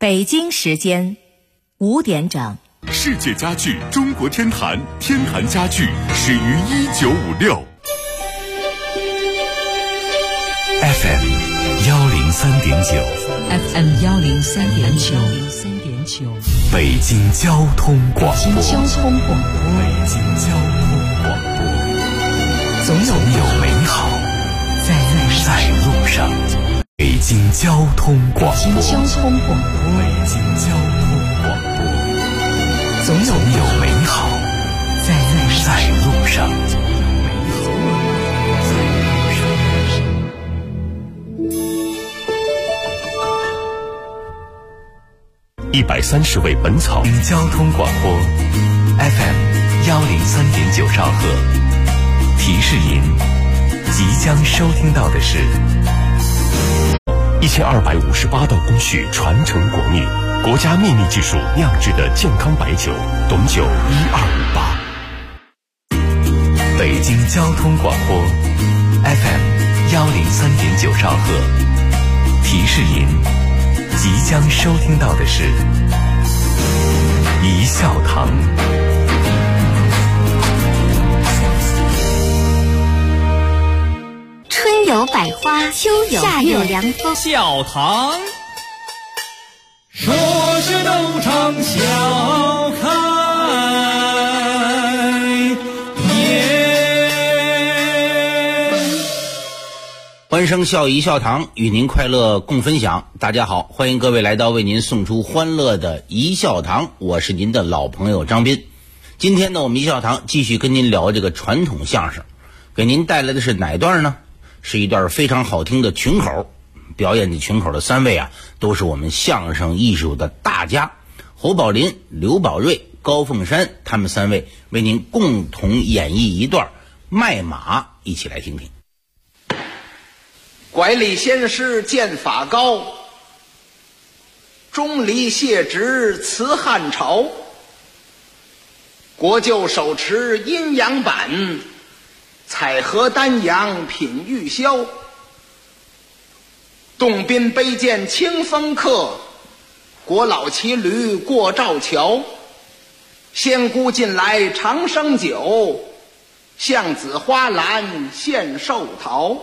北京时间5点整。 世界家具中国天坛，天坛家具始于1956。 FM 103.9 FM 103.9 北京交通广播。 北京交通广播。 总有美好在路上。北京交通广播。 北京交通广播。 总有美好在路上。 130位本草交通广播 FM 103.9兆赫。提示您，即将收听到的是 1258道工序传承国秘，国家秘密技术酿制的健康白酒，董酒1258。 北京交通广播 FM 103.9兆赫。提示您，即将收听到的是一笑堂。 春有百花，秋有夏有凉风。 笑堂，说是斗场笑开颜。 欢声笑语笑堂，与您快乐共分享。大家好，欢迎各位来到为您送出欢乐的一笑堂，我是您的老朋友张斌。今天呢，我们一笑堂继续跟您聊这个传统相声，给您带来的是哪段呢？是一段非常好听的群口。表演的群口的3位啊，都是我们相声艺术的大家，侯宝林、刘宝瑞、高凤山，他们3位为您共同演绎一段卖马，一起来听听。 拐李先师剑法高，钟离谢职辞汉朝，国舅手持阴阳板，采荷丹阳品玉箫，洞宾杯剑清风客，国老骑驴过赵桥，仙姑近来长生酒，向子花篮献寿桃。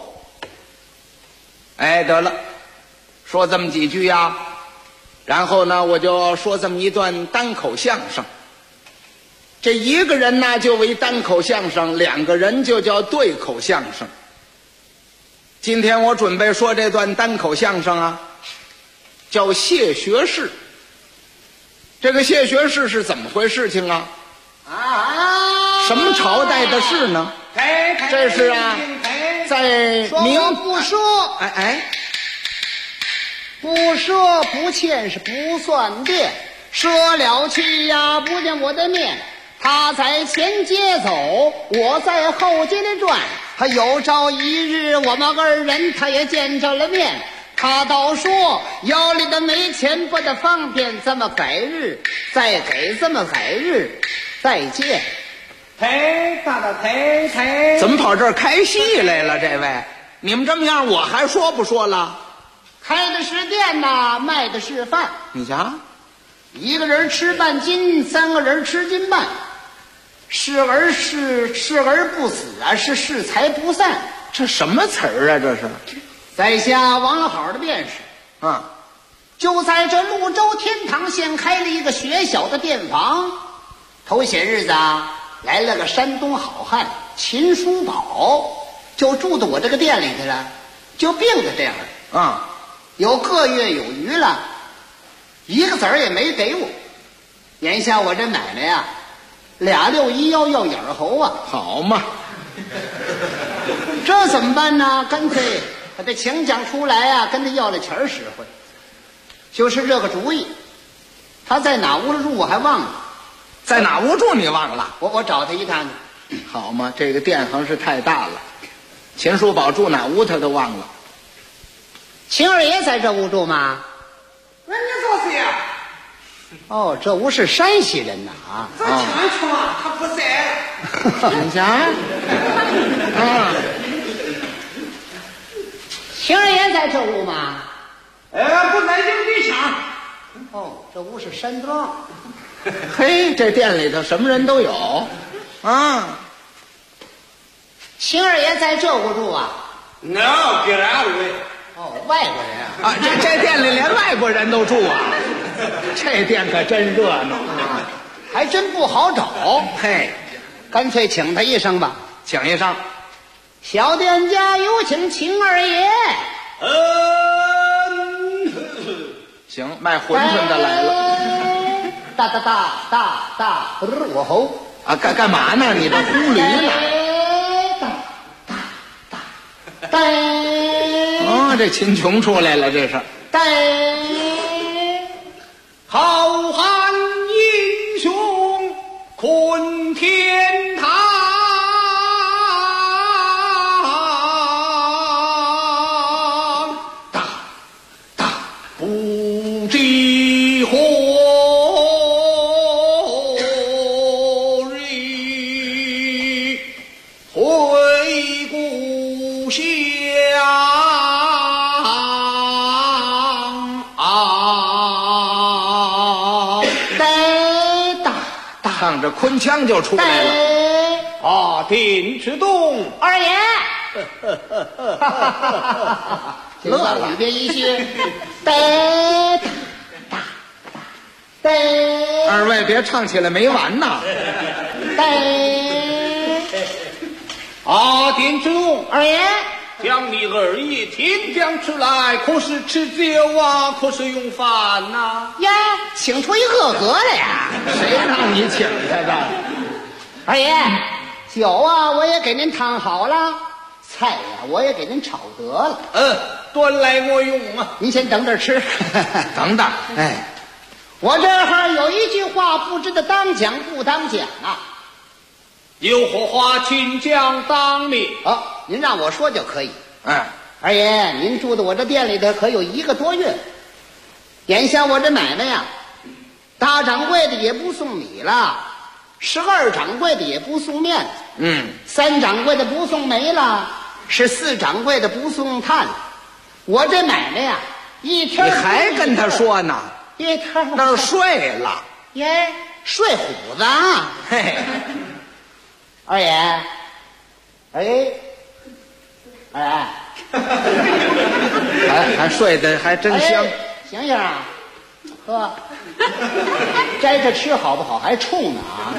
哎，得了，说这么几句呀，然后呢，我就说这么一段单口相声。这一个人呢就为单口相声，2个人就叫对口相声。今天我准备说这段单口相声啊，叫谢学士。这个谢学士是怎么回事情啊？什么朝代的事呢？这是啊，在明不说，不说不欠是不算变，说了去呀不见我的面。他在前街走，我在后街里转，他有朝一日我们2人他也见着了面。他倒说腰里的没钱不得方便，这么改日再给，这么改日再见。 怎么跑这儿开戏来了？这位，你们这么样我还说不说了？ 开的是店呐，卖的是饭。 你瞧 ，1个人吃半斤，3个人吃斤半。是而不死啊，是适才不散。 这什么词儿啊？这是在下王好的便是就在这潞州天堂县开了一个学小的店房。头些日子啊，来了个山东好汉秦叔宝，就住到我这个店里去了，就病在这样有个月有余了，1个子儿也没给我。眼下我这买卖呀，2六1腰要眼喉啊， 好嘛， 这怎么办呢？干脆把这请将出来啊，跟他要了钱实惠。就是这个主意。他在哪屋住我还忘了。 在哪屋住你忘了？ 我找他一趟去。 好嘛，这个店行是太大了，秦叔宝住哪屋他都忘了。 秦二爷在这屋住吗？ 那你说谁呀？ 哦，这屋是山西人呐这清楚啊，他不在。你瞧秦二爷在这屋吗？ 不在营地上。 哦，这屋是山庄。 嘿，这店里头什么人都有啊。 秦二爷在这屋住啊 ？No, get out of it！ 哦，外国人啊，这店里连外国人都住啊。这店可真热闹啊，还真不好找。 嘿， 干脆请他一声吧。 请一声。 小店家有请秦二爷。 行，卖馄饨的来了。 大，我吼啊，干嘛呢？你这呼驴呢？哦，这秦琼出来了，这是。 浩瀚英雄困天堂，大不知何日回故乡。 唱着昆腔就出来了。 啊，丁之东二爷，乐了，别一句。 二位别唱起来没完呐。 啊，丁之东二爷， 将你二爷天将出来，可是吃酒啊，可是用饭呐？ 呀，请出一个格来呀！ 谁让你请他的？ 二爷，酒啊我也给您烫好了，菜呀我也给您炒得了。 端来我用啊。 您先等着吃。 等等， 哎，我这儿有一句话，不知道当讲不当讲啊。 有何话请讲当面。 您让我说就可以。 二爷，您住在我这店里头可有1个多月，眼下我这买卖呀，大掌柜的也不送米了，12掌柜的也不送面，3掌柜的不送煤了，14掌柜的不送炭了。我这买卖呀，一天你还跟他说呢？ 一天那儿睡了。 耶，睡虎子啊！ 嘿， 二爷， 还睡得还真香。 醒醒啊，喝，摘着吃好不好？还冲呢啊！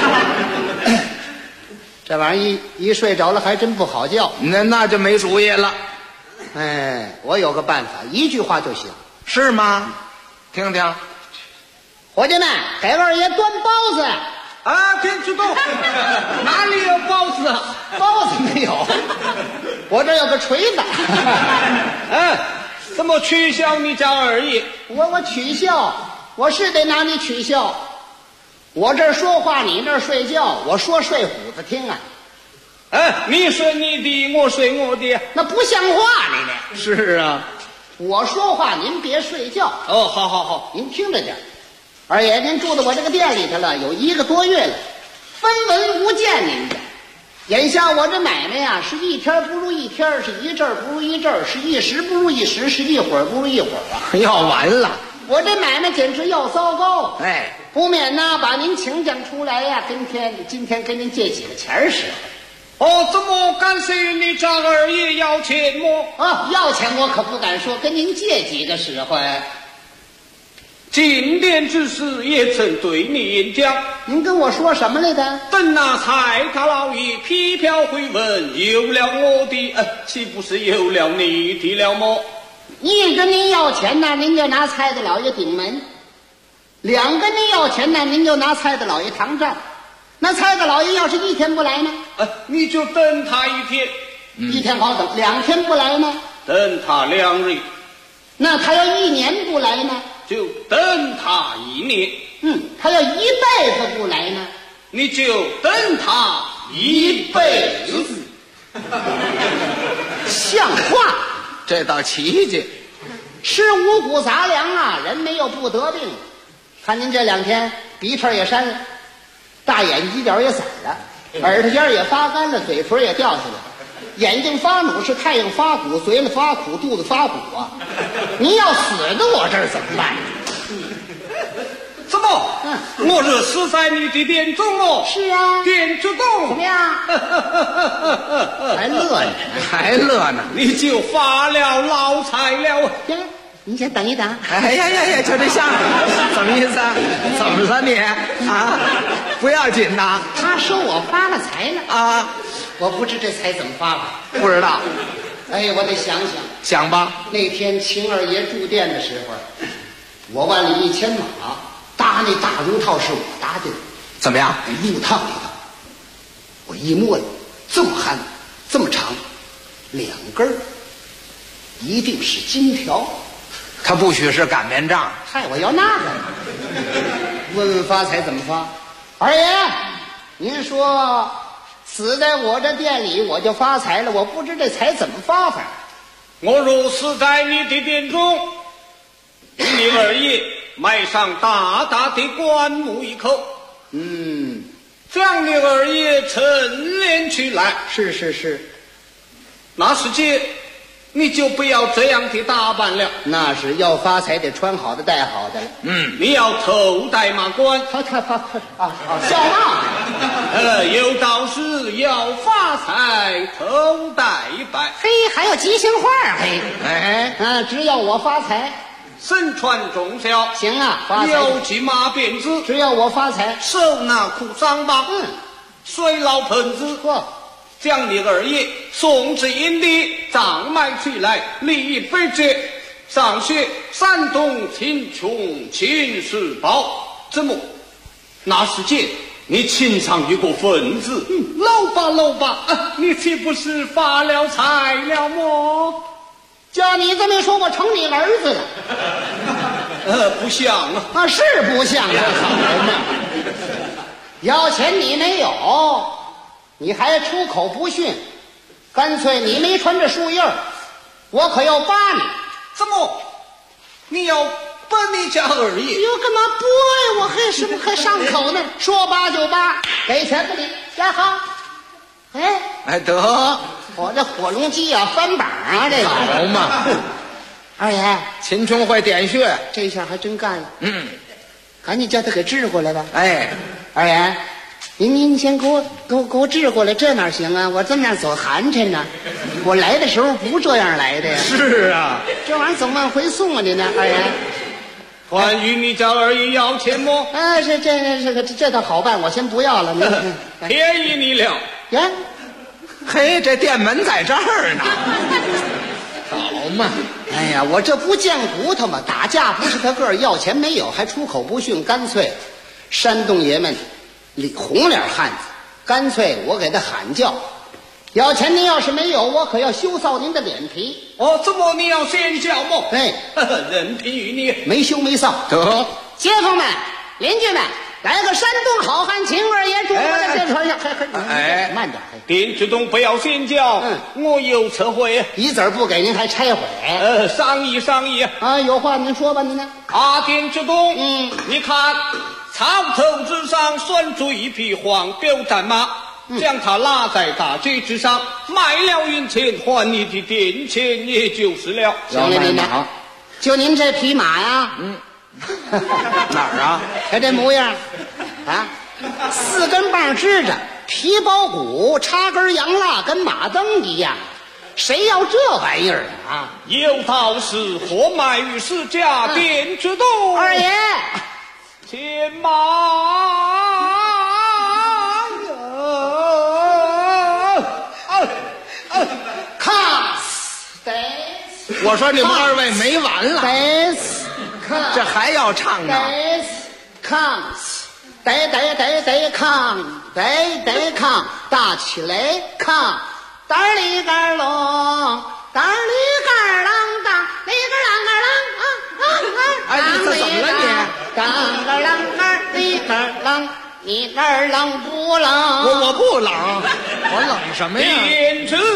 这玩意儿一睡着了还真不好觉。 那就没主意了。 我有个办法，一句话就行。 是吗？听听。 伙计们，给二爷端包子。 丁之东，哪里有包子啊？ 包子没有，我这有个锤子。 怎么取笑你家二爷？ 我取笑，我是得拿你取笑。我这儿说话，你那儿睡觉，我说睡虎子听啊。 你睡你的，我睡我的， 那不像话你呢。 是啊， 我说话您别睡觉。 好， 您听着点。二爷，您住在我这个店里头了有1个多月了，分文无见您的。眼下我这买卖呀，是一天不如一天，是一阵不如一阵，是一时不如一时，是一会儿不如一会儿啊！ 要完了， 我这买卖简直要糟糕。不免呢把您请讲出来呀，今天跟您借几个钱使。 怎么敢随你家二爷要钱么？ 要钱我可不敢说，跟您借几个使唤。 进店之时也曾对你演讲， 您跟我说什么来的？ 等那蔡大老爷批票回文，有了我的，岂不是有了你的了么？ 一跟您要钱呢，您就拿蔡大老爷顶门；两跟您要钱呢，您就拿蔡大老爷扛账。那蔡大老爷要是1天不来呢？ 你就等他1天。 1天好等，2天不来呢？ 等他2日。 那他要1年不来呢？ 就等他1年。 他要1辈子不来呢？ 你就等他1辈子。 像话？ 这倒奇迹。 吃五谷杂粮啊，人没有不得病。看您这2天鼻涕也潸了，大眼犄角也散了，耳朵尖也发干了，嘴唇也掉下来了，眼睛发努，是太阳发苦，嘴里发苦，肚子发苦啊！您要死在我这儿怎么办？ 怎么？我是死在你的殿中哦。 是啊， 殿之动怎么样？还乐呢， 还乐呢？ 你就发了老财了。 呀，你先等一等。 哎呀，就这相声，什么意思啊？怎么了你啊？不要紧呐。 他说我发了财了啊， 我不知这财怎么发吧？ 不知道。 哎，我得想想。 想吧。 那天秦二爷住店的时候，我万里1000马搭那大龙套是我搭的。 怎么样？ 木套里头，我一摸，这么憨，这么长，2根儿，一定是金条。 他不许是擀面杖。 嗨，我要那个。问问发财怎么发？二爷，您说死在我这店里，我就发财了，我不知这财怎么发法。 我若死在你的殿中，给你二爷埋上大大的棺木一口，将你二爷陈列起来。 是， 那时间你就不要这样的打扮了。 那是要发财得穿好的戴好的了。 你要头戴马冠。 笑嘛。 有道是要发财头戴白。 嘿，还有吉祥话嘿。只要我发财， 身穿重孝。 行啊，发财。 有骑马辫子。 只要我发财， 手拿苦桑棒。水老盆子。将你二爷送至营地，葬埋起来，立碑节，上写山东秦琼秦氏宝。怎么？那时间你请上一个份子，搂吧，你岂不是发了财了么？ 叫你这么一说，我成你儿子了。 不像啊。 是不像这好人呐。要钱你没有，你还出口不逊，干脆你没穿着树叶，我可要扒你。 怎么？你要扒你家二爷？ 哟，干嘛剥呀？我还上口呢。说扒就扒，给钱吧你。呀好， 得， 我这火龙鸡啊，翻板啊，这个好嘛。 二爷， 秦琼会点穴， 这下还真干了。赶紧叫他给治过来吧。二爷。您先给我治过来，这哪行啊？我这么样走寒碜呢，我来的时候不这样来的呀。 是啊， 这玩意儿怎么往回送啊？您呢，二爷？ 关于你家二爷要钱么？ 这倒好办，我先不要了。 便宜你了。 呀， 嘿，这店门在这儿呢。 好嘛！哎呀，我这不见骨头吗？打架不是他个儿，要钱没有，还出口不逊，干脆山东爷们。红脸汉子，干脆我给他喊叫，要钱您要是没有，我可要羞臊您的脸皮。 怎么你要先叫么？任凭于你， 没羞没臊。 得， 街坊们、邻居们，来个山东好汉秦二爷，中国的这船上，慢点， 店之东不要先叫，我有撤回， 一子儿不给您还拆毁。 商议啊，有话您说吧，您呢？ 店之东，你看。草头之上拴住一匹黄骠战马，将它拉在大街之上，卖了银钱还你的店钱，也就是了。 行了，您呢？就您这匹马呀， 哪儿啊？ 看这模样啊，4根棒支着，皮包骨，插根洋蜡，跟马灯一样。谁要这玩意儿啊？ 有道是货卖于市价，店之东。 二爷。 牵马我说你们二位没完了，这还要唱呢。 得抗，打起来抗，当里个隆，当里个啷当，里个啷个啷哎，你这怎么了你？ 当个啷个里个啷，你个啷不啷？ 我不冷，我冷什么呀？ 店之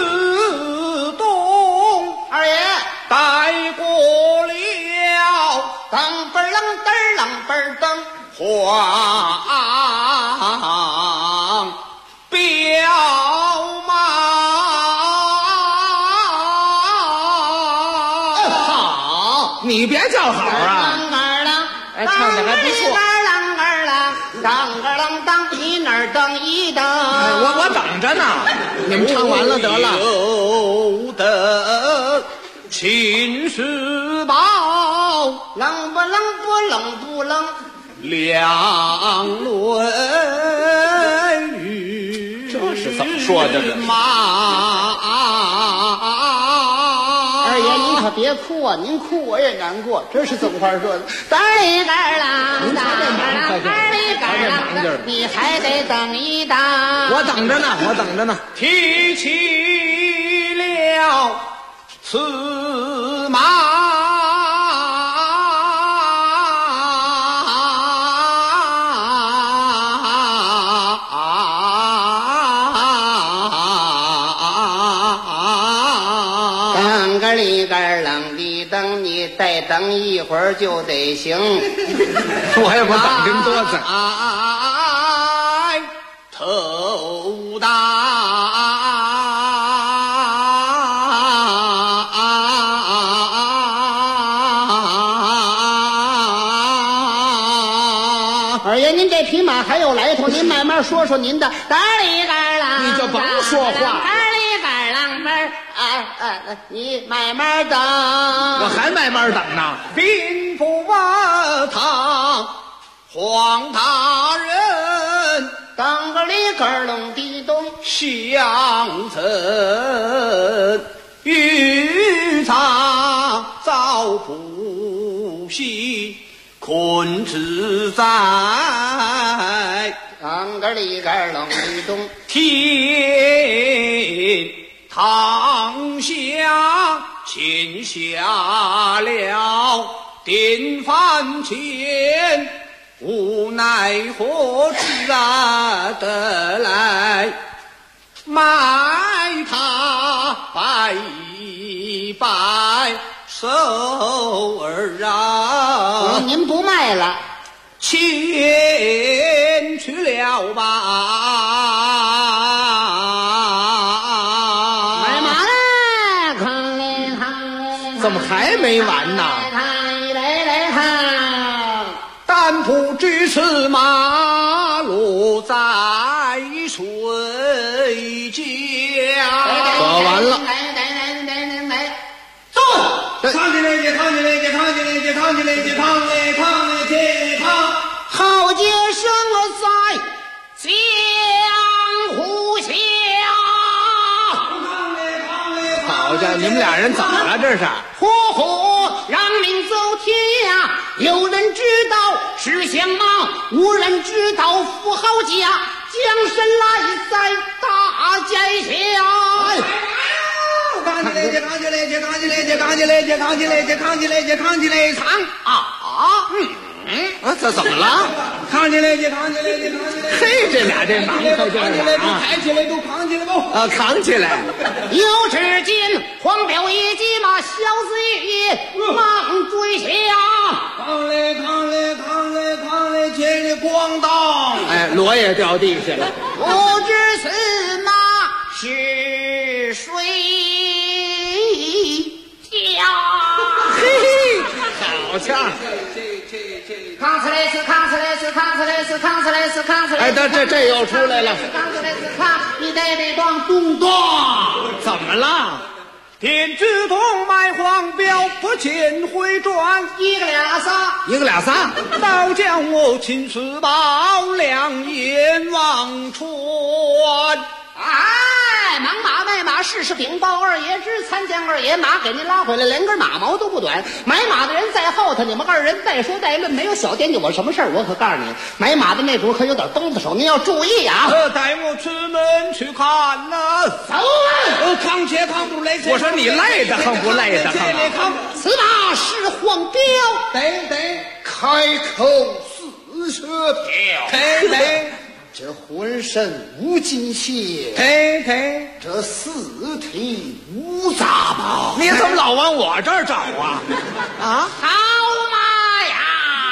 东， 二爷带过了， 当本啷嘚啷本噔， 黄标马。 好，你别叫好啊！ 啷啷， 哎，唱的还不错。 当个啷当，你那儿等一等。 我等着呢，你们唱完了得了。 有的秦时宝， 冷不冷不冷不冷， 两论语。 这是怎么说的呢？ 二爷您可别哭啊，您哭我也难过，这是怎么回事呢？当里干啷当当里干啷，你还得等一等。 我等着呢，我等着呢。 提起了此马， 当个里干啷的等，你再等一会儿就得行。 我也不等真多次。 头大二爷，您这匹马还有来头，您慢慢说说您的。当里干啷， 你就甭说话。 当里干啷门你慢慢等。 我还慢慢等呢。 兵不瓦堂，黄大人当个里干啷的咚， 相赠御茶早不息，困自在。 当个里干啷的咚， 天堂下欠下了典范钱，无奈何自然得来卖它拜一拜手儿啊！ 您不卖了， 钱去了吧？ 买马嘞，看嘞看， 怎么还没完呢？ 来看， 但不知此马落在谁家？ 说完了。 走，扛起来，扛起来，扛起来，扛起来，扛来，扛来，扛， 好杰生在江湖下。 好家伙，你们俩人怎么了？这是？ 呼呼，让民走天涯，有人知道是相貌，无人知道富豪家，将身来在大街下。 扛起来，扛起来，扛起来，扛起来，扛起来，扛起来，扛起来，扛这怎么了？ 扛起来，扛起来，扛起来！ 嘿，这俩这忙快劲扛起来，都抬起来，都扛起来不？ 扛起来！ 有只见黄标一骑马，小子也忙追下。 扛来，扛来，扛来，扛来，前里咣当！ 哎，锣也掉地下了。 不知此马是谁家？ 嘿，好呛！ 扛起来是扛起来是扛起来是扛起来是扛起来。 哎，这又出来了。 扛起来是扛，你得咚咚咚。 怎么了？ 天之痛卖黄标，不见回转， 一个俩仨， 一个俩仨， 倒将我秦时宝两眼望穿。 哎，忙马卖马，事事禀报二爷知，参见二爷，马给您拉回来，连根马毛都不短。买马的人在后头，你们二人再说再论，没有小惦记我什么事儿。我可告诉你，买马的那主可有点兜子手，您要注意啊！ 带我出门去看呐！ 走啊！ 扛且扛不累， 我说你累得很不累得很？ 此马是黄标， 得开口似蛇标， 得。 这浑身无金线，这四体无杂宝。 你怎么老往我这儿找啊？ 啊，好马呀！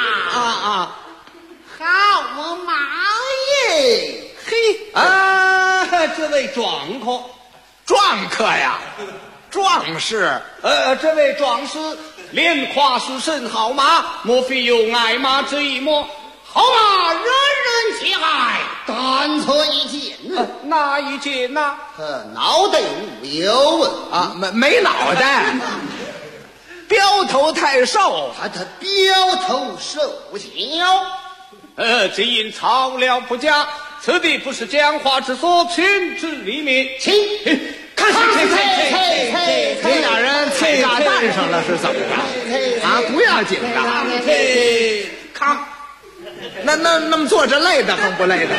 好马耶！ 嘿这位壮客呀，壮士，这位壮士连夸是甚好马，莫非有爱马之意么？好马人人节哀，但错一件。 哪一件呐？ 脑袋无有问啊，没脑袋，标头太瘦， 他标头瘦小。 只因草料不佳，此地不是讲话之所，请旨立命。 请看这俩人菜炸弹上了是怎么着？啊，不要紧的。 看， 那么坐着累的很不累的？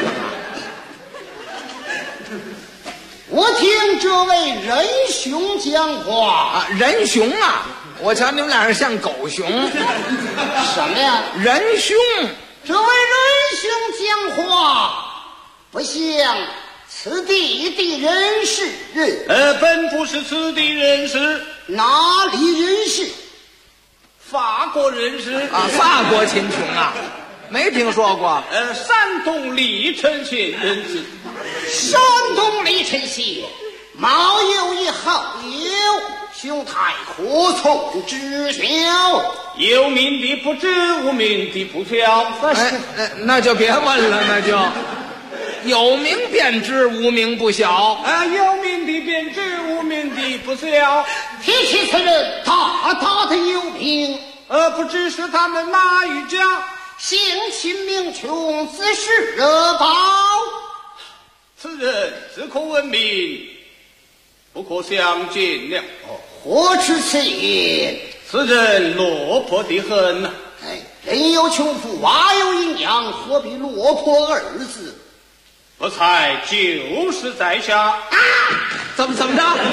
我听这位仁兄讲话啊，仁兄啊，我瞧你们俩人像狗熊。 什么呀？ 仁兄， 这位仁兄讲话不像此地的人士。 本不是此地人士。 哪里人士？ 法国人士啊，法国秦琼啊，没听说过。 山东历城县人士。 山东历城县貌有一好友，兄台可从知晓。 有名的不知，无名的不晓。 那就别问了，那就有名便知，无名不晓。 有名的便知，无名的不晓。 提起此人，大大的有名。 不知是他们哪一家？ 姓秦名琼，自是宝。 此人自可闻名，不可相见了。 何出此言？ 此人落魄的很呐。 人有穷富，娃有营养，何必落魄二字？ 不才就是在下。 怎么着？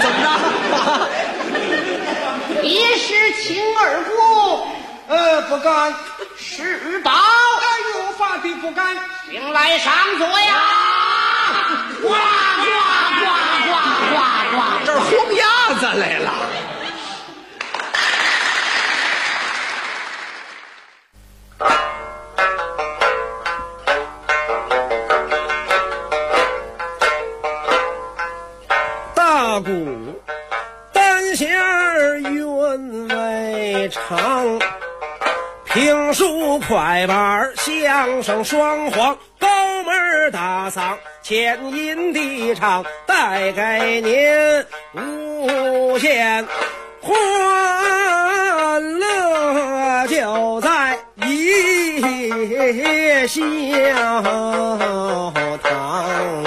也是秦二国。 不敢。 是宝。 有法的不敢。 请来上座呀！呱呱呱呱呱呱！ 这儿轰鸭子来了。 大鼓单弦韵味长，评书快板相声双簧，高门大嗓前音地唱，带给您无限欢乐，就在一笑堂。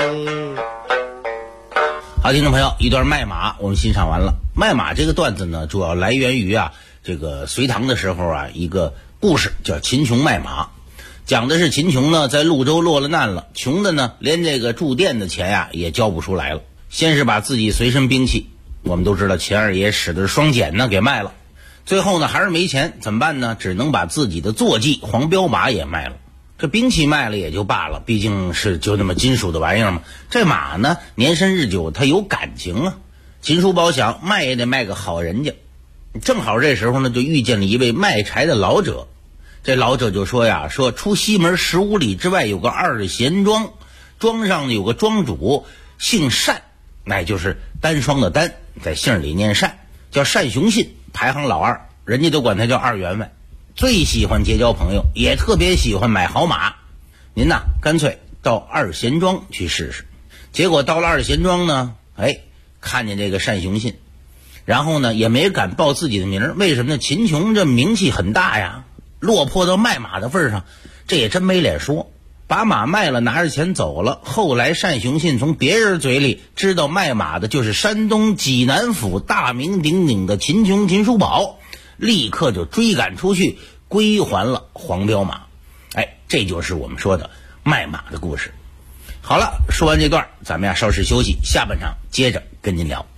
好，听众朋友，一段卖马我们欣赏完了。卖马这个段子呢，主要来源于这个隋唐的时候一个故事，叫秦琼卖马。讲的是秦琼呢在潞州落了难了，穷的呢连这个住店的钱也交不出来了。先是把自己随身兵器，我们都知道秦二爷使的是双锏呢，给卖了。最后呢还是没钱，怎么办呢？只能把自己的坐骑黄骠马也卖了。这兵器卖了也就罢了，毕竟是就那么金属的玩意儿嘛。这马呢年深日久，它有感情啊。秦叔宝想卖也得卖个好人家，正好这时候呢就遇见了一位卖柴的老者。这老者就说说出西门15里之外有个二贤庄，庄上呢有个庄主姓单，那就是单双的单，在姓里念单，叫单雄信，排行老二，人家都管他叫二员外。最喜欢结交朋友，也特别喜欢买好马。您呐干脆到二贤庄去试试。结果到了二贤庄呢，看见这个单雄信，然后呢也没敢报自己的名。为什么呢？秦琼这名气很大呀，落魄到卖马的份上，这也真没脸说。把马卖了，拿着钱走了。后来单雄信从别人嘴里知道卖马的就是山东济南府大名鼎鼎的秦琼秦叔宝，立刻就追赶出去，归还了黄骠马。这就是我们说的卖马的故事。好了，说完这段，咱们稍事休息，下半场接着跟您聊。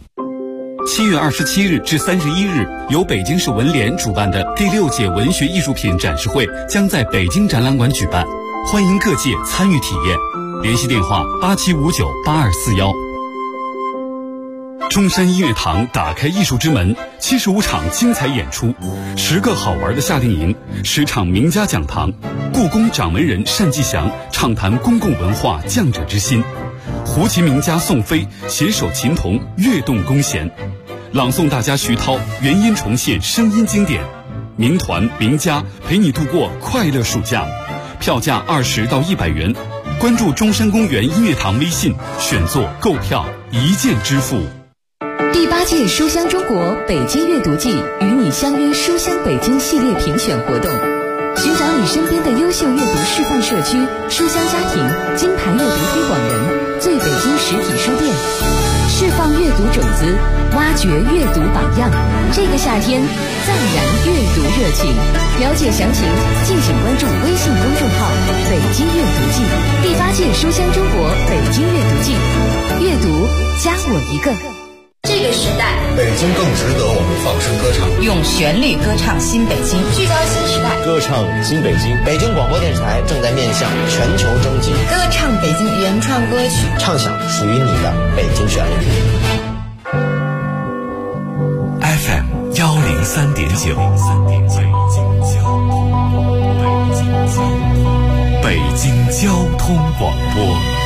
7月27日至31日，由北京市文联主办的第6届文学艺术品展示会将在北京展览馆举办，欢迎各界参与体验。联系电话87598241。中山音乐堂打开艺术之门，75场精彩演出，10个好玩的夏令营，10场名家讲堂，故宫掌门人单霁翔畅谈公共文化匠者之心，胡琴名家宋飞携手琴童跃动弓弦，朗诵大家徐涛原音重现声音经典，名团名家陪你度过快乐暑假， 票价20到100元。关注中山公园音乐堂微信，选座购票一键支付。 第8届书香中国北京阅读季与你相约书香北京系列评选活动，寻找你身边的优秀阅读示范社区、书香家庭、金牌阅读推广人、最北京实体书店，释放阅读种子，挖掘阅读榜样。这个夏天再燃阅读热情。了解详情，敬请关注微信公众号“北京阅读季”。第8届书香中国北京阅读季，阅读加我一个。 这个时代， 北京更值得我们放声歌唱， 用旋律歌唱新北京， 聚焦新时代， 歌唱新北京。 北京广播电视台正在面向全球征集， 歌唱北京原创歌曲， 唱响属于你的北京旋律。 FM 103.9，北京交通广播，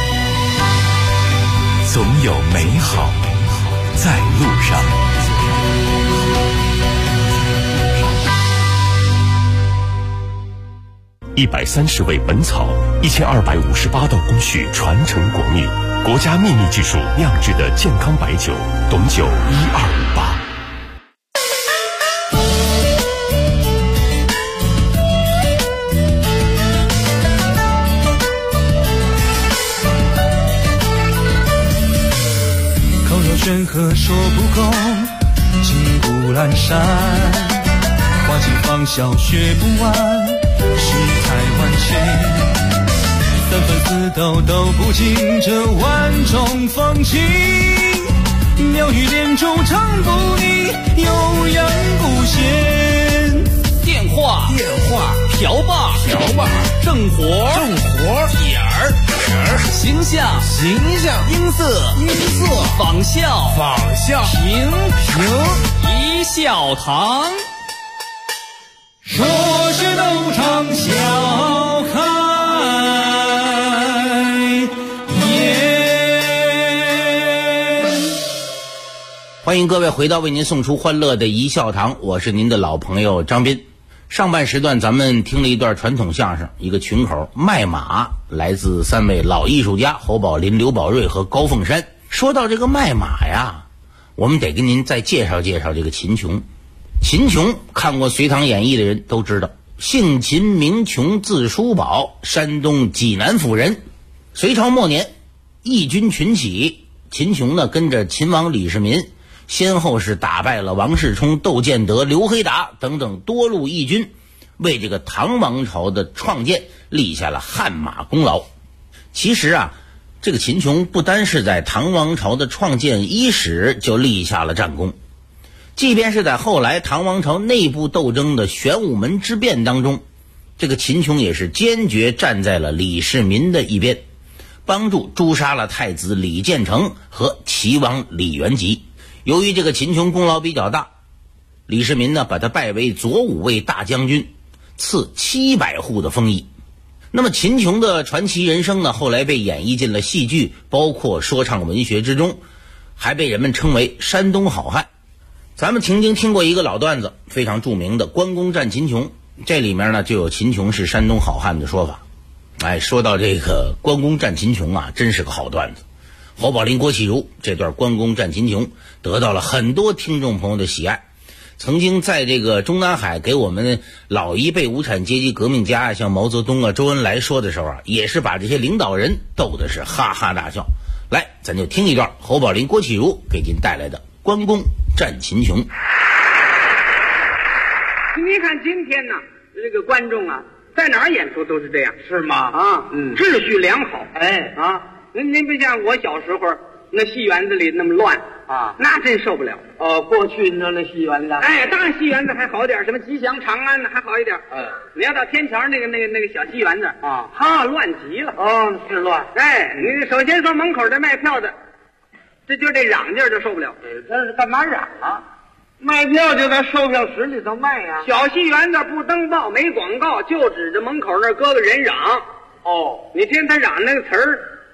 总有美好在路上。 130味本草，1258道工序传承国秘，国家秘密技术酿制的健康白酒，董酒1258。 山河说不空，金谷阑珊，花尽芳笑学不完，世态万千，三分四斗都不尽这万种风情，妙语连珠唱不腻，悠扬不闲。 电话瓢把正活点儿形象音色仿效平一笑堂， 说是斗场笑开颜。 欢迎各位回到为您送出欢乐的一笑堂，我是您的老朋友张斌。上半时段咱们听了一段传统相声，一个群口卖马，来自3位老艺术家侯宝林、刘宝瑞和高凤山。说到这个卖马呀，我们得跟您再介绍介绍这个秦琼。秦琼看过《隋唐演义》的人都知道，姓秦名琼，字叔宝，山东济南府人。隋朝末年，义军群起，秦琼呢跟着秦王李世民先后是打败了王世充、窦建德、刘黑达等等多路义军，为这个唐王朝的创建立下了汗马功劳。其实啊，这个秦琼不单是在唐王朝的创建伊始就立下了战功，即便是在后来唐王朝内部斗争的玄武门之变当中，这个秦琼也是坚决站在了李世民的一边，帮助诛杀了太子李建成和齐王李元吉。由于这个秦琼功劳比较大，李世民呢把他拜为左武卫大将军，赐700户的封邑。那么秦琼的传奇人生呢，后来被演绎进了戏剧，包括说唱文学之中，还被人们称为山东好汉。咱们曾经听过一个老段子，非常著名的关公战秦琼，这里面呢就有秦琼是山东好汉的说法。说到这个关公战秦琼啊，真是个好段子。侯宝林、郭启儒这段关公战秦琼得到了很多听众朋友的喜爱。曾经在这个中南海给我们老一辈无产阶级革命家像毛泽东啊、周恩来说的时候啊，也是把这些领导人逗得是哈哈大笑。来，咱就听一段侯宝林、郭启儒给您带来的关公战秦琼。 你看今天呢，这个观众啊，在哪儿演出都是这样，是吗？啊，秩序良好。您别像我小时候那戏园子里那么乱啊，那真受不了。过去那戏园子，当然戏园子还好点，什么吉祥、长安的还好一点。你要到天桥那个小戏园子啊，乱极了。是乱。你首先说门口这卖票的，这就这嚷劲儿就受不了。这是干嘛嚷啊？卖票就在售票室里头卖呀。小戏园子不登报没广告，就指着门口那搁个人嚷。你听他嚷那个词儿。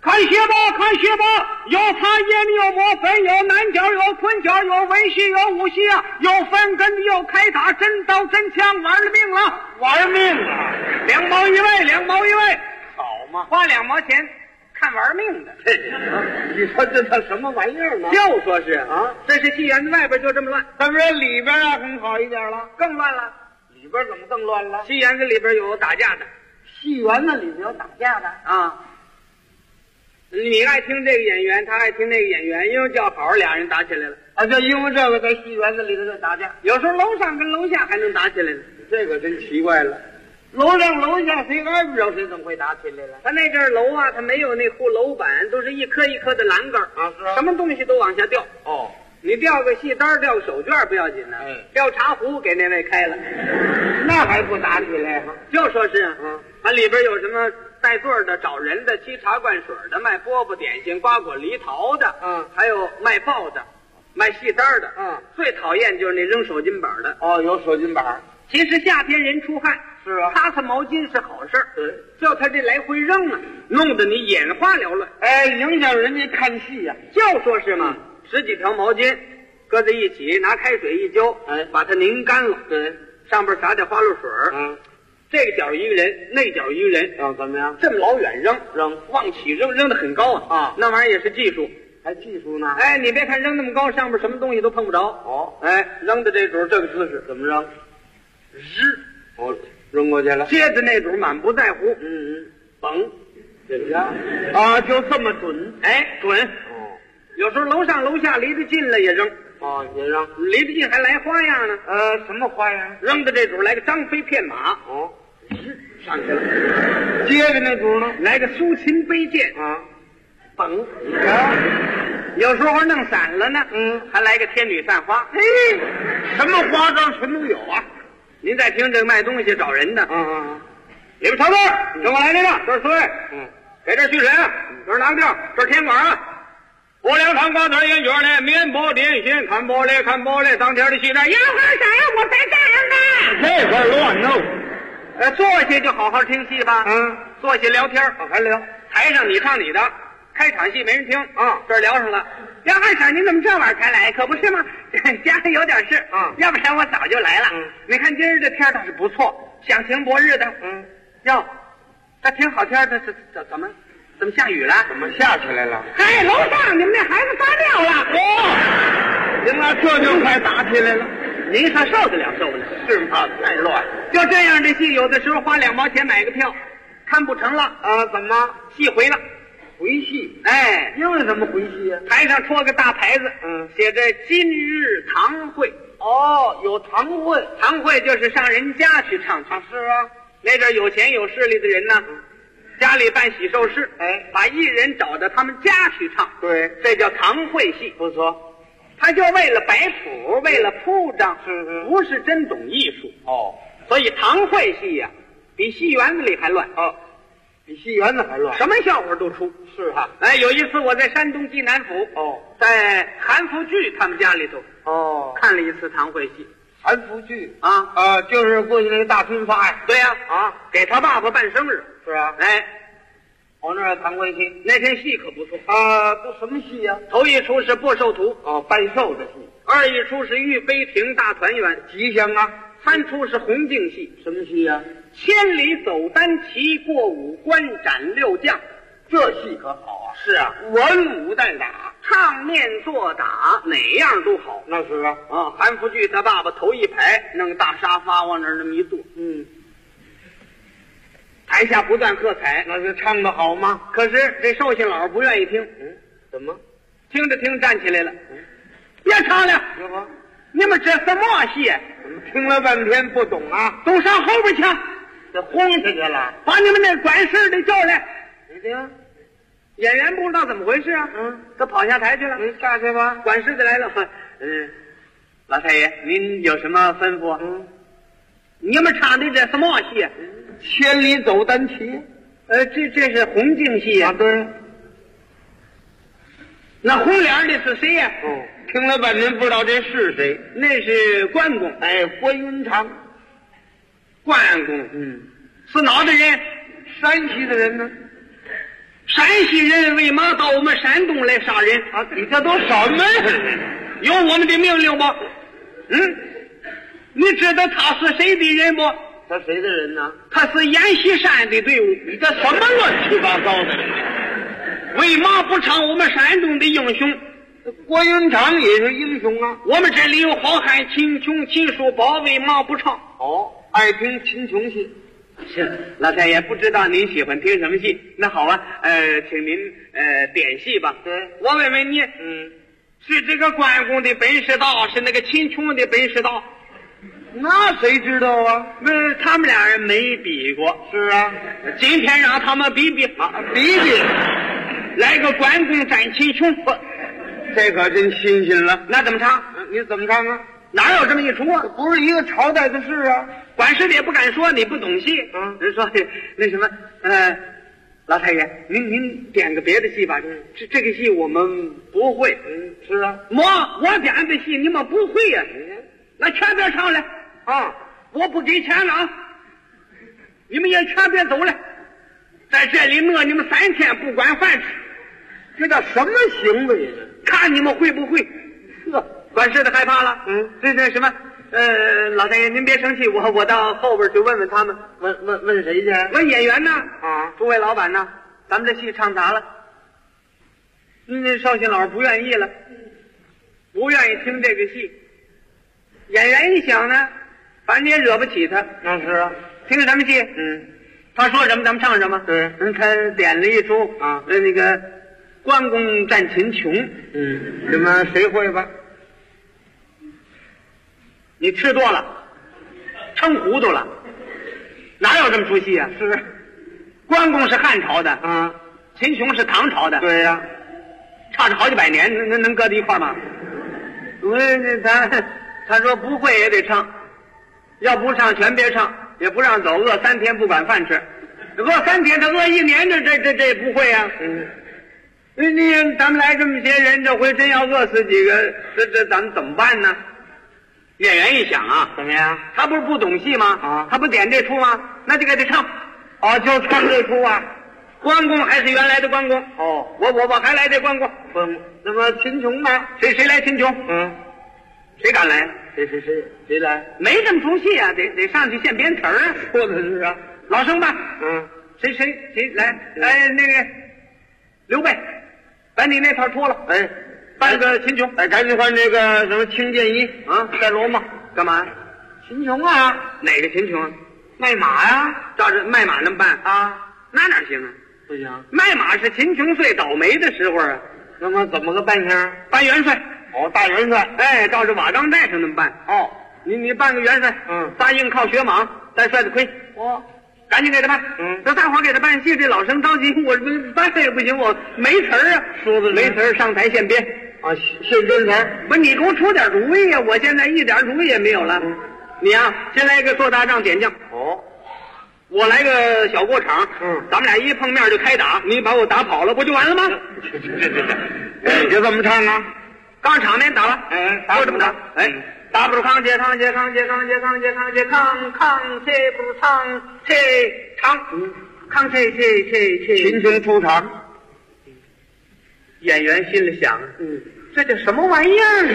看学吧，看学吧，有茶叶，有磨粉，有南角，有昆角，有文戏，有武戏啊，有分根，有开打，真刀真枪，玩了命了， 玩命啊 ！2毛一位，2毛一位， 好嘛， 花2毛钱看玩命的。 你说这叫什么玩意儿呢？ 就说是啊，这是戏园子外边就这么乱， 咱们这里边啊很好一点了， 更乱了。 里边怎么更乱了？ 戏园子里边有打架的， 戏园子里边有打架的啊。你爱听这个演员，他爱听那个演员，因为叫好，俩人打起来了啊！就因为这个，在戏园子里头就打架， 有时候楼上跟楼下还能打起来呢。 这个真奇怪了，楼上楼下谁挨不着谁，怎么会打起来了？ 他那阵楼啊，他没有那护楼板，都是一颗一颗的栏杆啊，是啊， 什么东西都往下掉。 哦， 你掉个戏单，掉个手绢不要紧呢，掉茶壶给那位开了， 那还不打起来？ 就说是，它里边有什么？带座的、找人的、沏茶灌水的、卖饽饽点心、瓜果梨桃的，还有卖报的、卖戏单的，最讨厌就是那扔手巾板的。 哦，有手巾板。 其实夏天人出汗， 是啊， 擦擦毛巾是好事儿，对，叫他这来回扔啊，弄得你眼花缭乱， 哎，影响人家看戏呀。 就说是嘛，10几条毛巾搁在一起，拿开水一浇，把它拧干了， 对， 上边撒点花露水，这个角一个人，那角一个人， 怎么样？ 这么老远扔，往起扔，扔得很高啊！那玩意儿也是技术， 还技术呢？ 哎，你别看扔那么高，上面什么东西都碰不着。 哦， 哎，扔的这主这个姿势怎么扔？ 哦，扔过去了。 接着那主满不在乎，嘣， 怎么样？啊，就这么准？ 哎，准。 哦， 有时候楼上楼下离得近了也扔。 哦，也扔， 离得近还来花样呢。 什么花样？ 扔的这主来个张飞骗马。 哦， 上去了。 接着那主呢， 来个苏秦背剑啊， 嘣，有时候弄散了呢。还来个天女散花。 嘿，什么花招全都有啊！ 您再听这个卖东西找人的，里边头头，跟我来这个，这是4位，给这续水，这是哪个地儿？这是天馆啊。我2汤瓜子烟卷的面包点心，看玻璃看玻璃，当天的戏站，要喝啥我才这样的。 这块乱弄， 坐下就好好听戏吧。坐下聊天，还聊。台上你唱你的，开场戏没人听啊，这儿聊上了。要二婶，您怎么这晚才来？可不是吗？家里有点事啊，要不然我早就来了。你看今儿这天倒是不错，响晴博日的。哟，这挺好天的，这怎么下雨了？ 怎么下起来了？ 哎，楼上你们那孩子撒尿了！ 行了，这就快打起来了。 您可受得了受不了？ 是吗？太乱。 就这样的戏，有的时候花2毛钱买个票，看不成了啊？怎么？ 戏回了？ 回戏？ 哎， 因为什么回戏啊？ 台上戳个大牌子，写着今日堂会。 哦，有堂会。 堂会就是上人家去唱唱。 是啊， 那阵有钱有势力的人呢。家里办喜寿事，把艺人找到他们家去唱， 对， 这叫堂会戏， 不错。 他就为了摆谱，为了铺张，不是真懂艺术哦。 所以堂会戏呀，比戏园子里还乱哦，比戏园子还乱， 什么笑话都出。 是哈， 哎，有一次我在山东济南府在韩福聚他们家里头看了一次堂会戏。 韩福聚啊就是过去那个大春发呀。 对呀给他爸爸办生日。 是啊， 哎， 我那儿堂会戏， 那天戏可不错都什么戏呀？ 头一出是播寿图， 拜寿的戏； 二一出是玉杯亭大团圆， 吉祥啊； 三出是红净戏， 什么戏呀？ 千里走单骑，过五关斩六将， 这戏可好啊！ 是啊， 文武带打， 唱念做打，哪样都好。 那是啊， 韩福聚他爸爸头一排弄大沙发往那儿那么一坐，台下不断喝彩， 那是唱得好吗？ 可是这寿星老不愿意听， 怎么？ 听着听站起来了，别唱了，你们这什么戏？ 听了半天不懂啊， 都上后边去， 这轰下去了， 把你们那管事的叫来。 你听， 演员不知道怎么回事啊，他跑下台去了。 你下去吧， 管事的来了，老太爷，您有什么吩咐？你们唱的这什么戏？ 千里走单骑。 这是红净戏啊，对。 那红脸的是谁呀？ 听了半天不知道这是谁。 那是关公， 关云长。 关公，是哪的人？ 山西的人呢。 山西人为嘛到我们山东来杀人啊？ 你这都什么人？ 有我们的命令不？你知道他是谁的人不？ 他谁的人呢？ 他是阎锡山的队伍。 你这什么乱七八糟的？ 为嘛不唱我们山东的英雄？ 郭云长也是英雄啊。 我们这里有好汉秦琼、秦叔宝，为嘛不唱？ 哦，爱听秦琼戏。 是，老太爷不知道您喜欢听什么戏？那好啊，请您点戏吧。 对， 我问问你，是这个关公的本事大，是那个秦琼的本事大？ 那谁知道啊？ 他们俩人没比过。 是啊， 今天让他们比比啊， 比比， 来个关公战秦琼， 这可真新鲜了。 那怎么唱？ 你怎么唱啊？ 哪有这么一出啊？ 不是一个朝代的事啊。 管事的也不敢说你不懂戏。人说那什么，老太爷，您点个别的戏吧。这个戏我们不会。 是啊， 我点的戏你们不会呀。那全别唱了啊！我不给钱了啊！你们也全别走了，在这里饿你们3天不管饭吃， 这叫什么行为呢？ 看你们会不会。管事的害怕了。这什么？老太爷您别生气，我到后边去问问他们。 问谁去？ 问演员呢？ 啊， 诸位老板呢？咱们这戏唱砸了。绍兴老师不愿意了，不愿意听这个戏。演员一想呢，反正你也惹不起他。 那是啊， 听什么戏？他说什么咱们唱什么。 对， 他点了一出啊，那个关公战秦琼。 什么谁会吧？ 你吃多了，撑糊涂了，哪有这么出戏啊？ 是， 关公是汉朝的啊， 秦琼是唐朝的。 对呀， 差着好几百年，能搁在一块吗？他说不会也得唱，要不唱全别唱，也不让走，饿3天不管饭吃，饿3天他饿1年，这也不会啊。咱们来这么些人，这回真要饿死几个，这咱们怎么办呢？演员一想啊， 怎么样？ 他不是不懂戏吗？ 啊， 他不点这出吗？那就给他唱。 哦，就唱这出啊。 关公还是原来的关公。 哦， 我还来这关公。 那么秦琼呢？ 谁来秦琼？谁敢来？ 谁来？ 没这么出戏啊，得上去现编词儿啊。 说的是啊， 老生吧。谁来？那个刘备，把你那套脱了。搬个秦琼。 赶紧换这个什么青箭衣啊，带罗帽。 干嘛？ 秦琼啊？ 哪个秦琼啊？ 卖马呀？ 照着卖马那么办啊？ 那哪行啊？ 不行， 卖马是秦琼最倒霉的时候啊。 那么怎么个办法？ 办元帅。 哦，大元帅。 照着瓦岗带上那么办。 哦， 你办个元帅。答应靠血蟒，带帅的亏。赶紧给他办。这大伙给他办戏，这老生着急，我办也不行，我没词儿啊。 说的没词儿，上台现编。 现编词儿。 不，你给我出点主意呀！我现在一点主意也没有了。你呀，先来个做大仗点将。我来个小过场。咱们俩一碰面就开打，你把我打跑了，不就完了吗？ 这就这么唱啊？ 刚场面打了。就这么打。打不住扛起，扛起不如唱， 秦琼出场。 演员心里想，这叫什么玩意儿？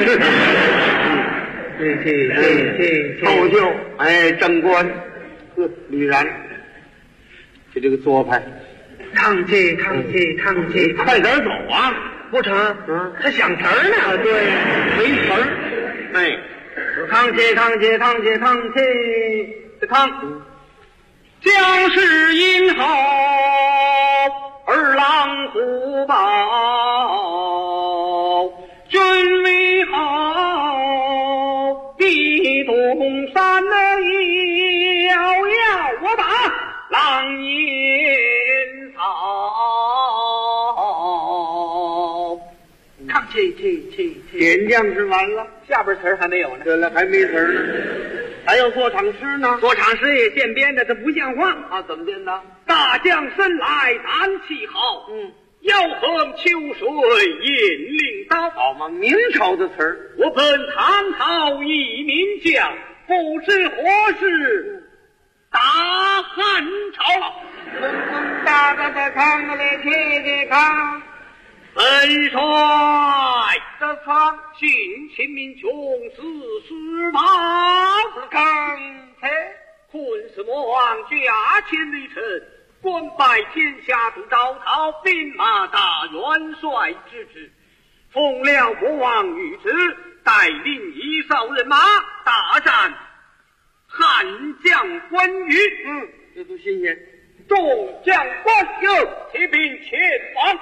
凑就，正官，吕然，就这个做派。 唱起， 快点走啊！ 不成，他想词儿呢。 对，没词儿。 扛起，将士殷好，儿郎虎豹，君为好，地动山摇，我打狼烟草。唱起， 点将是完了， 下边词儿还没有呢。 对了，还没词儿呢，还有做场诗呢。 做场诗也现编的，它不像话啊！怎么编的？ 大将身来胆气好，腰横秋水引领刀。 好嘛，明朝的词儿。 我本唐朝一名将，不知何事大汉朝，大大的看我来看看，本帅的方信秦民穷死18扛才困死魔王驾千里尘，官拜天下都招讨兵马大元帅之职，奉了国王谕旨，带领1扫人马大战汉将关羽。这都新鲜。众将官有骑兵前往。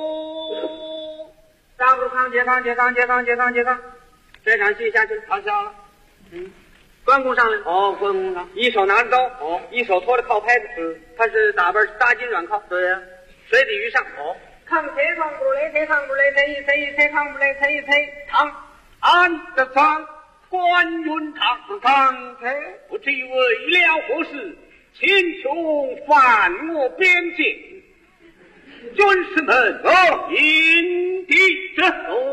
大步抗解放，这场戏下去好笑了。关公上来，关公上，一手拿着刀，一手托着靠拍子，他是打扮搭金软靠，对呀，水底鱼上，抗谁抗不来，谁抗不来，谁抗不来，谁抗，俺的抗关云长抗谁，不知为了何事，秦琼犯我边界，军士们引敌之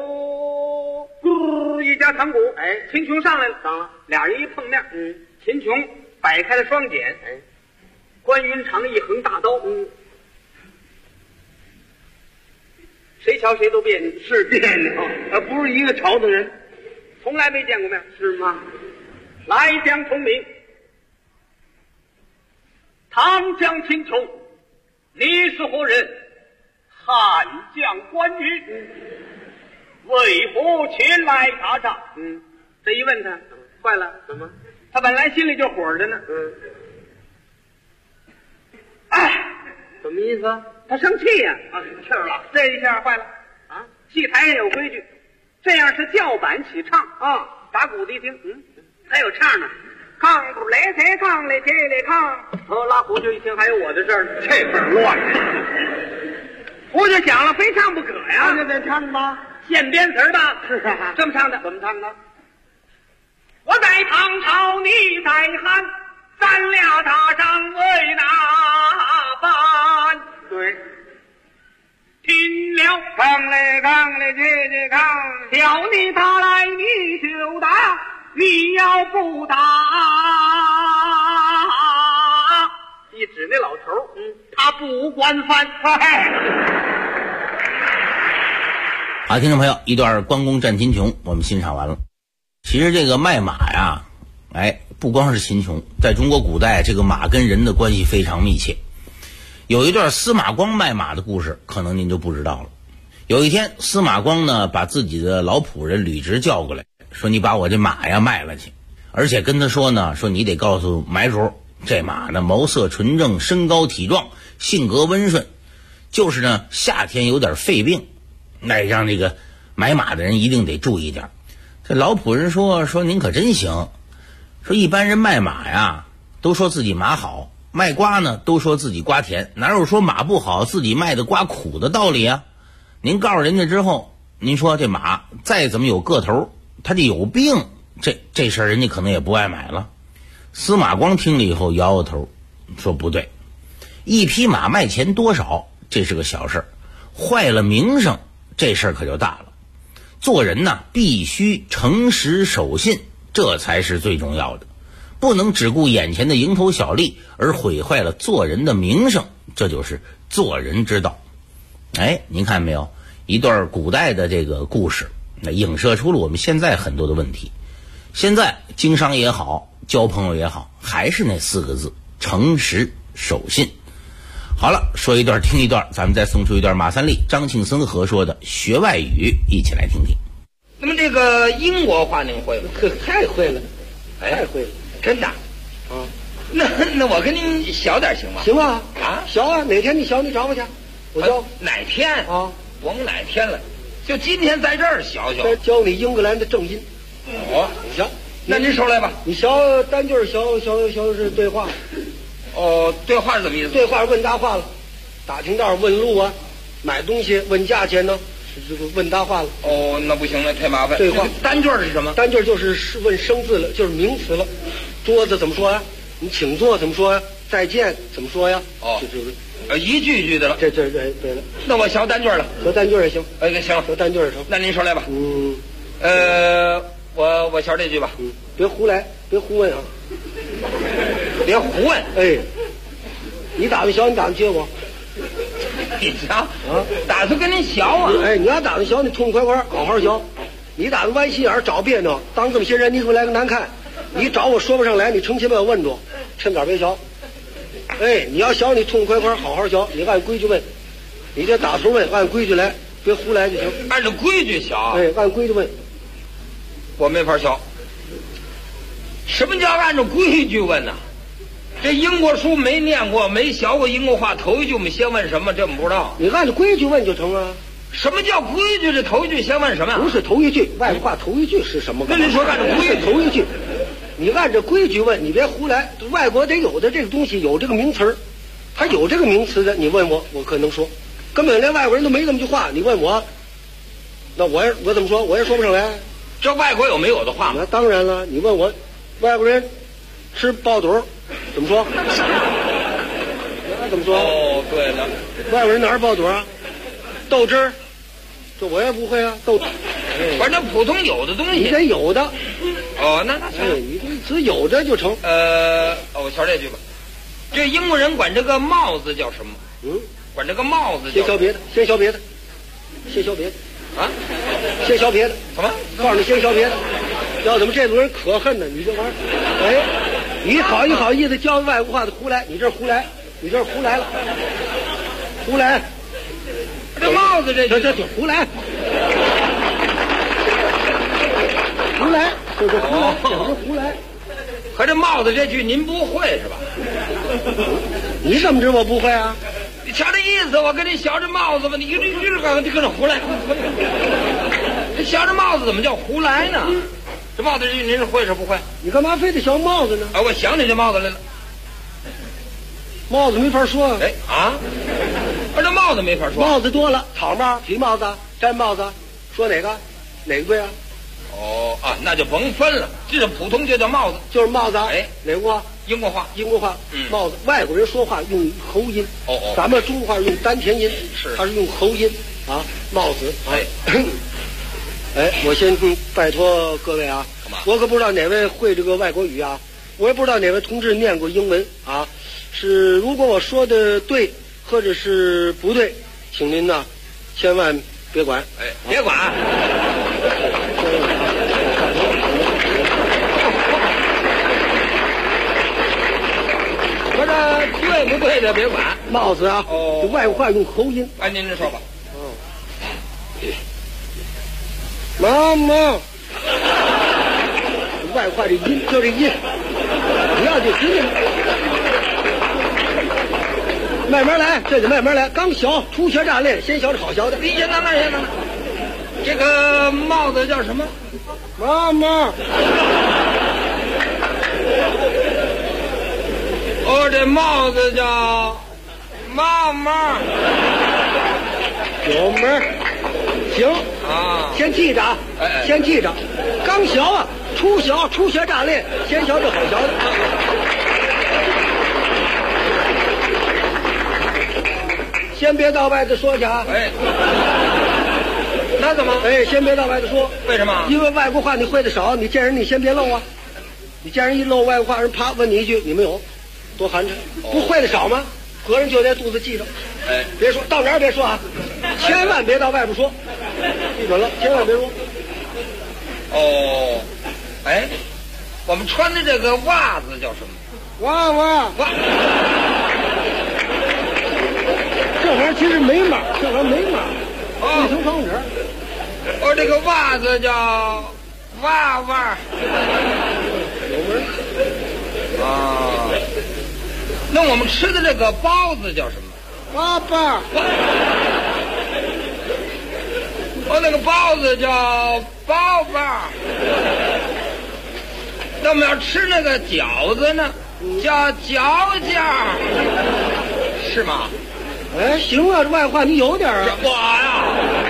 一家堂鼓，秦琼上来了，俩人一碰面，秦琼摆开了双锏，关云长一横大刀，谁瞧谁都别扭，是别扭，不是一个朝的人，从来没见过面，是吗？来将同名，唐将秦琼，你是何人？汉将关羽，为何前来打仗？这一问他，坏了，怎么？他本来心里就火着呢。什么意思？他生气呀！生气了，这一下坏了啊！戏台上有规矩，这样是叫板起唱啊。打鼓的一听，还有唱呢。抗不来谁抗来铁来抗，拉胡就一听还有我的事儿，这份乱。胡就想了，非唱不可呀！那得唱吧，现编词吧？是啊，这么唱的，怎么唱的？我在唐朝，你在汉，咱俩打仗为哪般？对，听了抗来铁抗，叫你打来你就打，你要不打，一指那老头，他不管饭。 好，听众朋友，一段关公战秦琼我们欣赏完了。其实这个卖马呀，不光是秦琼，在中国古代这个马跟人的关系非常密切。有一段司马光卖马的故事，可能您就不知道了。有一天，司马光呢把自己的老仆人吕直叫过来，说你把我这马呀卖了去，而且跟他说呢，说你得告诉买主，这马呢毛色纯正，身高体壮，性格温顺，就是呢夏天有点肺病，那让这个买马的人一定得注意点。这老仆人说您可真行，说一般人卖马呀都说自己马好，卖瓜呢都说自己瓜甜，哪有说马不好自己卖的瓜苦的道理啊？您告诉人家之后，您说这马再怎么有个头，他就有病，这事儿人家可能也不爱买了。司马光听了以后摇摇头，说不对，一匹马卖钱多少这是个小事，坏了名声这事儿可就大了。做人呢必须诚实守信，这才是最重要的，不能只顾眼前的蝇头小利而毁坏了做人的名声，这就是做人之道。您看没有，一段古代的这个故事，那影射出了我们现在很多的问题。现在经商也好，交朋友也好，还是那4个字，诚实守信。好了，说一段听一段，咱们再送出一段马三立、张庆森合说的学外语，一起来听听。 那么这个英国话您会吗？ 太会了，太会了， 真的。那我跟您学点行吗？ 行啊，学啊，哪天你学你找我去，我教。 哪天啊？甭哪天了，就今天在这儿学学。 教你英格兰的正音。 你学，那您说来吧。 你学单句学是对话。 对话是怎么意思？ 对话问答话了，打听道问路啊，买东西问价钱呢，是这个问答话了。 那不行了，太麻烦。 对话单句是什么？ 单句就是问生字了，就是名词了。桌子怎么说呀？你请坐怎么说呀？再见怎么说呀？ 就是一句一句的了。 这对了。 那我学单句了， 学单句也行。 行， 学单句也成。 那您说来吧。我学这句吧。 别胡来，别胡问啊。 别胡问。 哎，你打算小，你打算接我？ 你瞧，打算跟你学啊？ 哎，你要打算学，你痛快快好好学。你打算歪心眼找别扭，当这么些人，你给我来个难看。你找我说不上来，你成天把我问住，趁早别学。哎，你要学，你痛快快好好学，你按规矩问，你这打头问，按规矩来，别胡来就行。 按照规矩学。 哎，按规矩问。 我没法学。什么叫按照规矩问呢？这英国书没念过，没学过英国话，头一句我们先问什么？这我们不知道。 你按照规矩问就成啊。 什么叫规矩？这头一句先问什么呀？ 不是头一句，外国话头一句是什么？ 那你说按照规矩头一句，你按照规矩问，你别胡来。外国得有的这个东西有这个名词儿，他有这个名词的，你问我，我可能说。根本连外国人都没这么句话，你问我，那我怎么说？我也说不上来。 这外国有没有的话？ 那当然了，你问我，外国人吃爆肚怎么说？那怎么说？ 哦，对了， 外国人哪儿爆肚啊？豆汁儿，这我也不会啊。豆， 反正普通有的东西， 你得有的。 哦，那哎，你只有着就成。 我瞧这句吧。这英国人管这个帽子叫什么？管这个帽子叫。 先学别的，先学别的，先学别的。 啊？ 先学别的。 什么？ 告诉你先学别的。要怎么这种人可恨呢？你这玩意儿，哎，你好意思教外国话的胡来，你这胡来，你这胡来了，胡来。 这帽子这胡来，胡来，这胡来，这胡来。 可这帽子这句您不会是吧？ 你怎么知道我不会啊？ 你瞧这意思，我跟你学这帽子吧，你跟着胡来。这学这帽子怎么叫胡来呢？这帽子这句您是会是不会？ 你干嘛非得学帽子呢？ 啊，我想起这帽子来了。 帽子没法说。 哎啊！这帽子没法说。 帽子多了，草帽、皮帽子、毡帽子，说哪个对啊？ 哦啊，那就甭分了，这是普通就叫帽子， 就是帽子。 哎， 哪国话？ 英国话。 英国话。帽子，外国人说话用喉音。 哦。 咱们中国话用丹田音， 是， 他是用喉音啊。帽子。哎，我先拜托各位啊，我可不知道哪位会这个外国语啊，我也不知道哪位同志念过英文啊。是，如果我说的对或者是不对，请您呢千万别管。 哎，别管。我这对不对的别管。 帽子啊，这外国话用喉音。 按您这说吧。 妈妈，外话这音就这音，不要就听听，慢慢来，这得慢慢来。刚学初学乍练，先学这好学的。 先等等。这个帽子叫什么？ 妈妈。 这帽子叫妈妈。 有门行啊， 先记着啊，先记着。刚学啊，初学乍练，先学这好学的。先别到外头说去啊！ 哎，那怎么？ 哎，先别到外头说。 为什么？ 因为外国话你会的少，你见人你先别漏啊。你见人一漏外国话，人啪问你一句，你没有，多寒碜。不会的少吗？隔人就在肚子记着。 哎， 别说到哪儿别说啊，千万别到外边说。记准了，千万别说。 哦，哎，我们穿的这个袜子叫什么？ 袜。这玩意儿其实没码，这玩意儿没码，一层方纸。 这个袜子叫袜袜。 有门啊。那我们吃的这个包子叫什么？ 爸爸。 那个包子叫包包。那我们要吃那个饺子呢，叫饺饺，是吗？ 哎，行啊，这外话你有点啊。 我呀，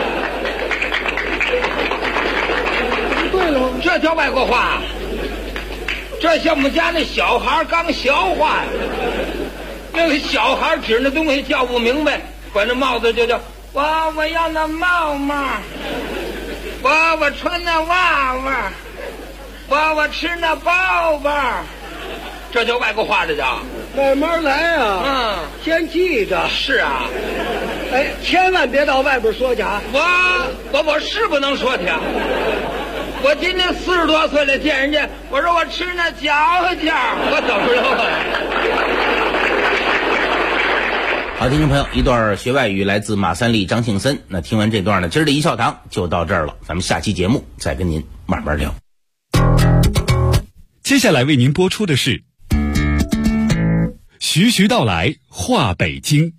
对了吗？ 这叫外国话。这像我们家那小孩刚学话呀，那个小孩指那东西叫不明白，管那帽子就叫我要那帽帽，我穿那袜袜，我吃那包包， 这叫外国话的叫。 慢慢来啊，先记着。 是啊， 哎，千万别到外边说去啊！ 我是不能说去。我今年40多岁了，见人家我说我吃那饺子馅儿，我怎么了？ 好，听众朋友，一段学外语来自马三立、张庆森。那听完这段呢，今儿的一笑堂就到这儿了，咱们下期节目再跟您慢慢聊。 接下来为您播出的是徐徐道来话北京。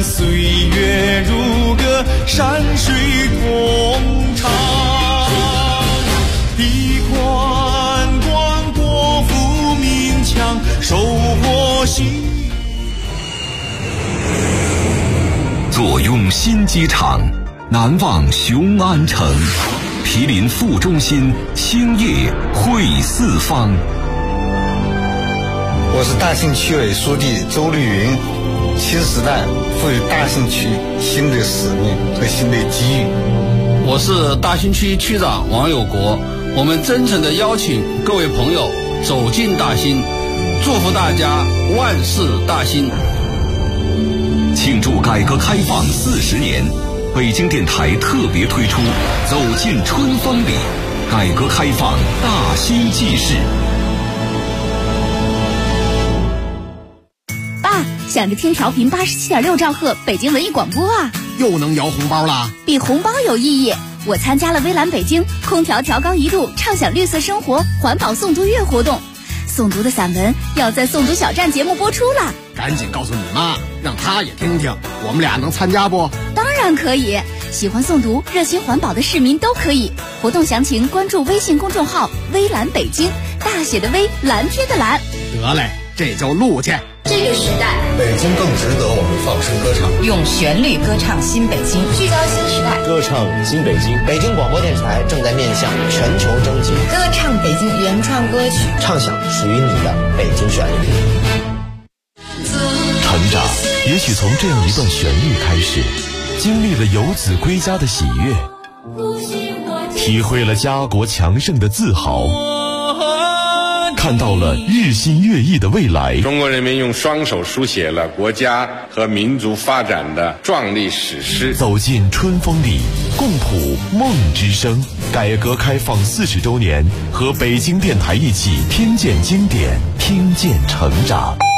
岁月如歌，山水共唱。地宽广，国富民强，收获新。 坐拥新机场，难忘雄安城。毗邻副中心，兴业汇四方。 我是大兴区委书记周绿云。新时代赋予大兴区新的使命和新的机遇。 我是大兴区区长王有国。我们真诚地邀请各位朋友走进大兴，祝福大家万事大兴。 庆祝改革开放40年，北京电台特别推出《走进春风里》，改革开放大兴记事。 爸，想着听调频87.6兆赫北京文艺广播啊！ 又能摇红包啦？ 比红包有意义。我参加了微蓝北京空调调高1度，畅享绿色生活环保诵读月活动。诵读的散文要在诵读小站节目播出了， 赶紧告诉你妈，让她也听听。我们俩能参加不？ 当然可以，喜欢诵读、热心环保的市民都可以。活动详情关注微信公众号“微蓝北京”，大写的微，蓝天的蓝。 得嘞，这就录去。 这个时代， 北京更值得我们放声歌唱。 用旋律歌唱新北京， 聚焦新时代， 歌唱新北京。北京广播电视台正在面向全球征集， 歌唱北京原创歌曲， 唱响属于你的北京旋律。 成长也许从这样一段旋律开始，经历了游子归家的喜悦，体会了家国强盛的自豪，看到了日新月异的未来。 中国人民用双手书写了国家和民族发展的壮丽史诗。 走进春风里，共谱梦之声。改革开放40周年，和北京电台一起听见经典，听见成长。